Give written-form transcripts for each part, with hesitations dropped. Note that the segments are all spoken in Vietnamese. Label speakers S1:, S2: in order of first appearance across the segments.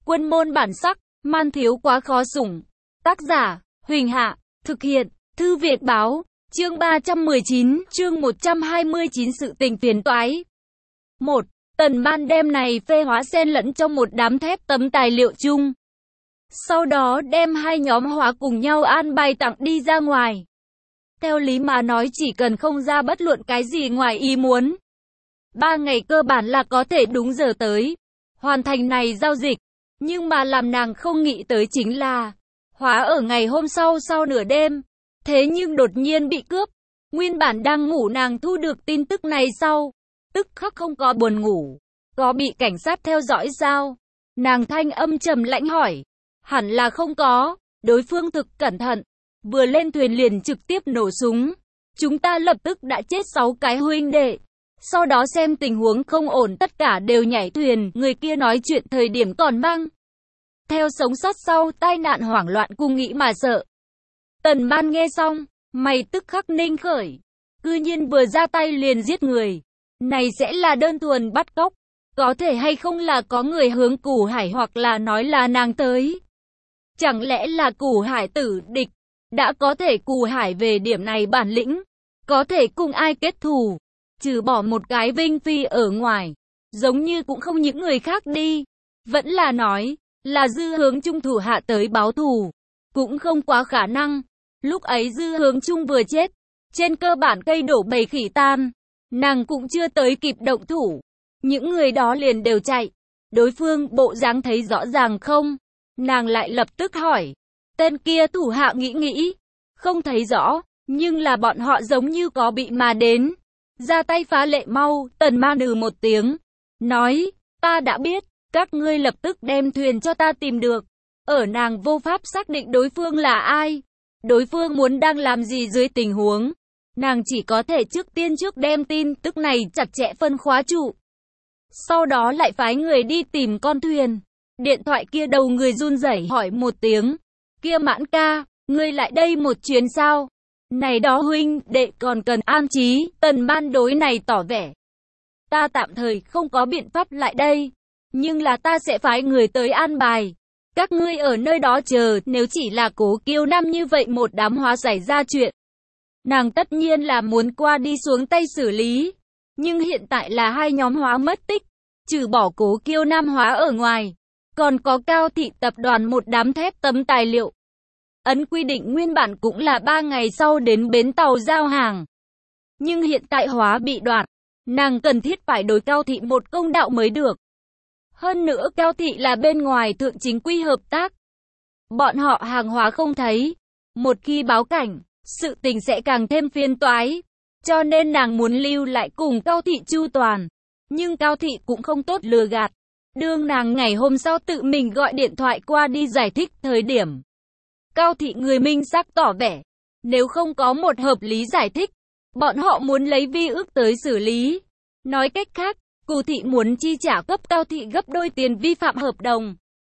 S1: Quân môn bản sắc, man thiếu quá khó sủng. Tác giả, Huỳnh Hạ, thực hiện, Thư Việt Báo, chương 319, chương 129 sự tình phiền toái. 1. Tần Ban đem này phê hóa xen lẫn trong một đám thép tấm tài liệu chung. Sau đó đem hai nhóm hóa cùng nhau an bài tặng đi ra ngoài. Theo lý mà nói chỉ cần không ra bất luận cái gì ngoài ý muốn. 3 ngày cơ bản là có thể đúng giờ tới, hoàn thành này giao dịch. Nhưng mà làm nàng không nghĩ tới chính là, hóa ở ngày hôm sau sau nửa đêm. Thế nhưng đột nhiên bị cướp. Nguyên bản đang ngủ nàng thu được tin tức này sau. Tức khắc không có buồn ngủ. Có bị cảnh sát theo dõi sao? Nàng thanh âm trầm lãnh hỏi. Hẳn là không có. Đối phương thực cẩn thận. Vừa lên thuyền liền trực tiếp nổ súng. Chúng ta lập tức đã chết 6 cái huynh đệ. Sau đó xem tình huống không ổn tất cả đều nhảy thuyền. Người kia nói chuyện thời điểm còn mang theo sống sót sau tai nạn hoảng loạn cùng nghĩ mà sợ. Tần Ban nghe xong, mày tức khắc ninh khởi. Cư nhiên vừa ra tay liền giết người. Này sẽ là đơn thuần bắt cóc. Có thể hay không là có người hướng Củ Hải hoặc là nói là nàng tới. Chẳng lẽ là Củ Hải tử địch. Đã có thể Củ Hải về điểm này bản lĩnh. Có thể cùng ai kết thù. Trừ bỏ một cái Vinh Phi ở ngoài. Giống như cũng không những người khác đi. Vẫn là nói, là Dư Hướng Trung thủ hạ tới báo thù. Cũng không quá khả năng. Lúc ấy Dư Hướng Trung vừa chết. Trên cơ bản cây đổ bầy khỉ tan. Nàng cũng chưa tới kịp động thủ. Những người đó liền đều chạy. Đối phương bộ dáng thấy rõ ràng không? Nàng lại lập tức hỏi. Tên kia thủ hạ nghĩ. Không thấy rõ. Nhưng là bọn họ giống như có bị mà đến. Ra tay phá lệ mau. Tần Ban một tiếng. Nói. Ta đã biết. Các ngươi lập tức đem thuyền cho ta tìm được. Ở nàng vô pháp xác định đối phương là ai. Đối phương muốn đang làm gì dưới tình huống. Nàng chỉ có thể trước đem tin tức này chặt chẽ phân khóa trụ. Sau đó lại phái người đi tìm con thuyền. Điện thoại kia đầu người run rẩy hỏi một tiếng. Kia Mãn ca, ngươi lại đây một chuyến sao? Này đó huynh đệ còn cần an trí. Tần Ban đối này tỏ vẻ. Ta tạm thời không có biện pháp lại đây. Nhưng là ta sẽ phái người tới an bài. Các ngươi ở nơi đó chờ, nếu chỉ là Cố Kiêu Nam như vậy một đám hóa xảy ra chuyện. Nàng tất nhiên là muốn qua đi xuống tay xử lý. Nhưng hiện tại là hai nhóm hóa mất tích. Trừ bỏ Cố Kiêu Nam hóa ở ngoài. Còn có Cao Thị tập đoàn một đám thép tấm tài liệu. Ấn quy định nguyên bản cũng là 3 ngày sau đến bến tàu giao hàng. Nhưng hiện tại hóa bị đoạt. Nàng cần thiết phải đối Cao Thị một công đạo mới được. Hơn nữa Cao Thị là bên ngoài thượng chính quy hợp tác. Bọn họ hàng hóa không thấy. Một khi báo cảnh, sự tình sẽ càng thêm phiền toái. Cho nên nàng muốn lưu lại cùng Cao Thị chu toàn. Nhưng Cao Thị cũng không tốt lừa gạt. Đương nàng ngày hôm sau tự mình gọi điện thoại qua đi giải thích thời điểm. Cao Thị người minh xác tỏ vẻ. Nếu không có một hợp lý giải thích, bọn họ muốn lấy vi ước tới xử lý. Nói cách khác, Cù Thị muốn chi trả cấp Cao Thị gấp đôi tiền vi phạm hợp đồng.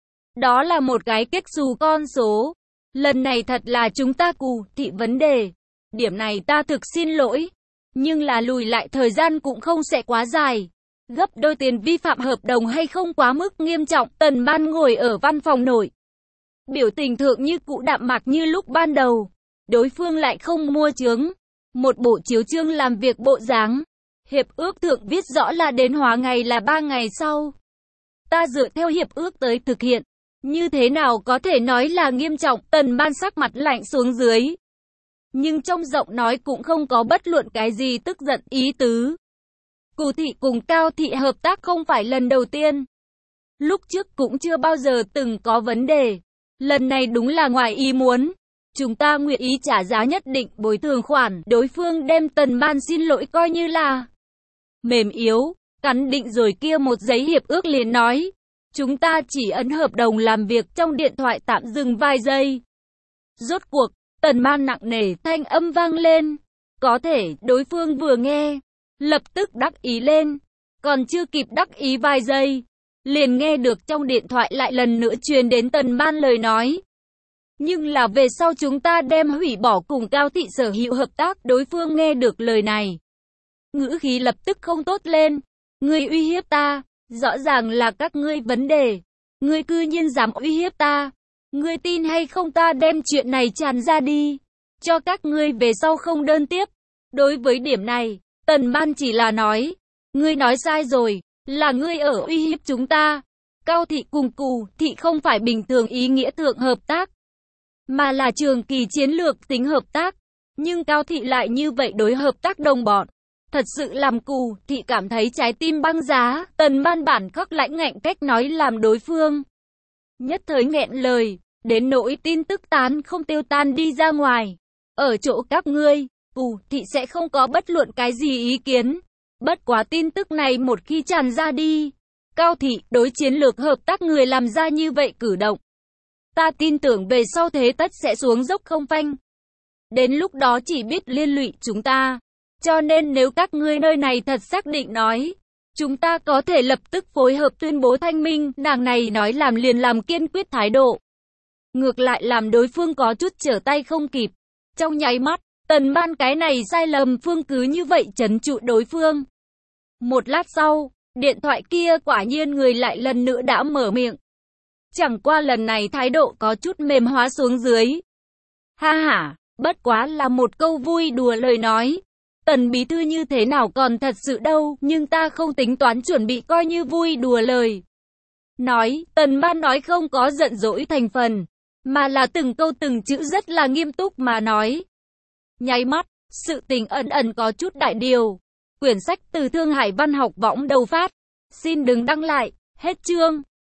S1: Đó là một cái kết xù con số. Lần này thật là chúng ta Cù Thị vấn đề. Điểm này ta thực xin lỗi. Nhưng là lùi lại thời gian cũng không sẽ quá dài. Gấp đôi tiền vi phạm hợp đồng hay không quá mức nghiêm trọng. Tần Ban ngồi ở văn phòng nội. Biểu tình thượng như cũ đạm mạc như lúc ban đầu. Đối phương lại không mua chướng. Một bộ chiếu chương làm việc bộ dáng. Hiệp ước thượng viết rõ là đến hóa ngày là 3 ngày sau. Ta dựa theo hiệp ước tới thực hiện. Như thế nào có thể nói là nghiêm trọng? Tần Ban sắc mặt lạnh xuống dưới. Nhưng trong giọng nói cũng không có bất luận cái gì tức giận ý tứ. Cù Thị cùng Cao Thị hợp tác không phải lần đầu tiên. Lúc trước cũng chưa bao giờ từng có vấn đề. Lần này đúng là ngoài ý muốn. Chúng ta nguyện ý trả giá nhất định bồi thường khoản. Đối phương đem Tần Ban xin lỗi coi như là mềm yếu, cắn định rồi kia một giấy hiệp ước liền nói. Chúng ta chỉ ấn hợp đồng làm việc trong điện thoại tạm dừng vài giây. Rốt cuộc, Tần Ban nặng nề thanh âm vang lên. Có thể đối phương vừa nghe, lập tức đắc ý lên. Còn chưa kịp đắc ý vài giây, liền nghe được trong điện thoại lại lần nữa truyền đến Tần Ban lời nói. Nhưng là về sau chúng ta đem hủy bỏ cùng Cao Thị sở hữu hợp tác. Đối phương nghe được lời này, ngữ khí lập tức không tốt lên. Ngươi uy hiếp ta, rõ ràng là các ngươi vấn đề. Ngươi cư nhiên dám uy hiếp ta. Ngươi tin hay không ta đem chuyện này tràn ra đi, cho các ngươi về sau không đơn tiếp. Đối với điểm này, Tần Ban chỉ là nói, ngươi nói sai rồi, là ngươi ở uy hiếp chúng ta. Cao thị cùng Cù thị không phải bình thường ý nghĩa thượng hợp tác, mà là trường kỳ chiến lược tính hợp tác. Nhưng Cao thị lại như vậy đối hợp tác đồng bọn, thật sự làm Cù thị cảm thấy trái tim băng giá. Tần Ban bản khắc lãnh ngạnh cách nói làm đối phương nhất thời nghẹn lời, đến nỗi tin tức tán không tiêu tan đi ra ngoài. Ở chỗ các ngươi, Cù thị sẽ không có bất luận cái gì ý kiến. Bất quá tin tức này một khi tràn ra đi, Cao thị đối chiến lược hợp tác người làm ra như vậy cử động, ta tin tưởng về sau thế tất sẽ xuống dốc không phanh. Đến lúc đó chỉ biết liên lụy chúng ta. Cho nên nếu các ngươi nơi này thật xác định nói, chúng ta có thể lập tức phối hợp tuyên bố thanh minh. Nàng này nói làm liền làm, kiên quyết thái độ. Ngược lại làm đối phương có chút trở tay không kịp. Trong nháy mắt, Tần Ban cái này sai lầm phương cứ như vậy trấn trụ đối phương. Một lát sau, điện thoại kia quả nhiên người lại lần nữa đã mở miệng. Chẳng qua lần này thái độ có chút mềm hóa xuống dưới. Ha ha, bất quá là một câu vui đùa lời nói. Tần bí thư như thế nào còn thật sự đâu, nhưng ta không tính toán chuẩn bị coi như vui đùa lời. Nói, Tần Ban nói không có giận dỗi thành phần, mà là từng câu từng chữ rất là nghiêm túc mà nói. Nháy mắt, sự tình ẩn ẩn có chút đại điều. Quyển sách từ Thương Hải Văn học võng đầu phát. Xin đừng đăng lại, hết chương.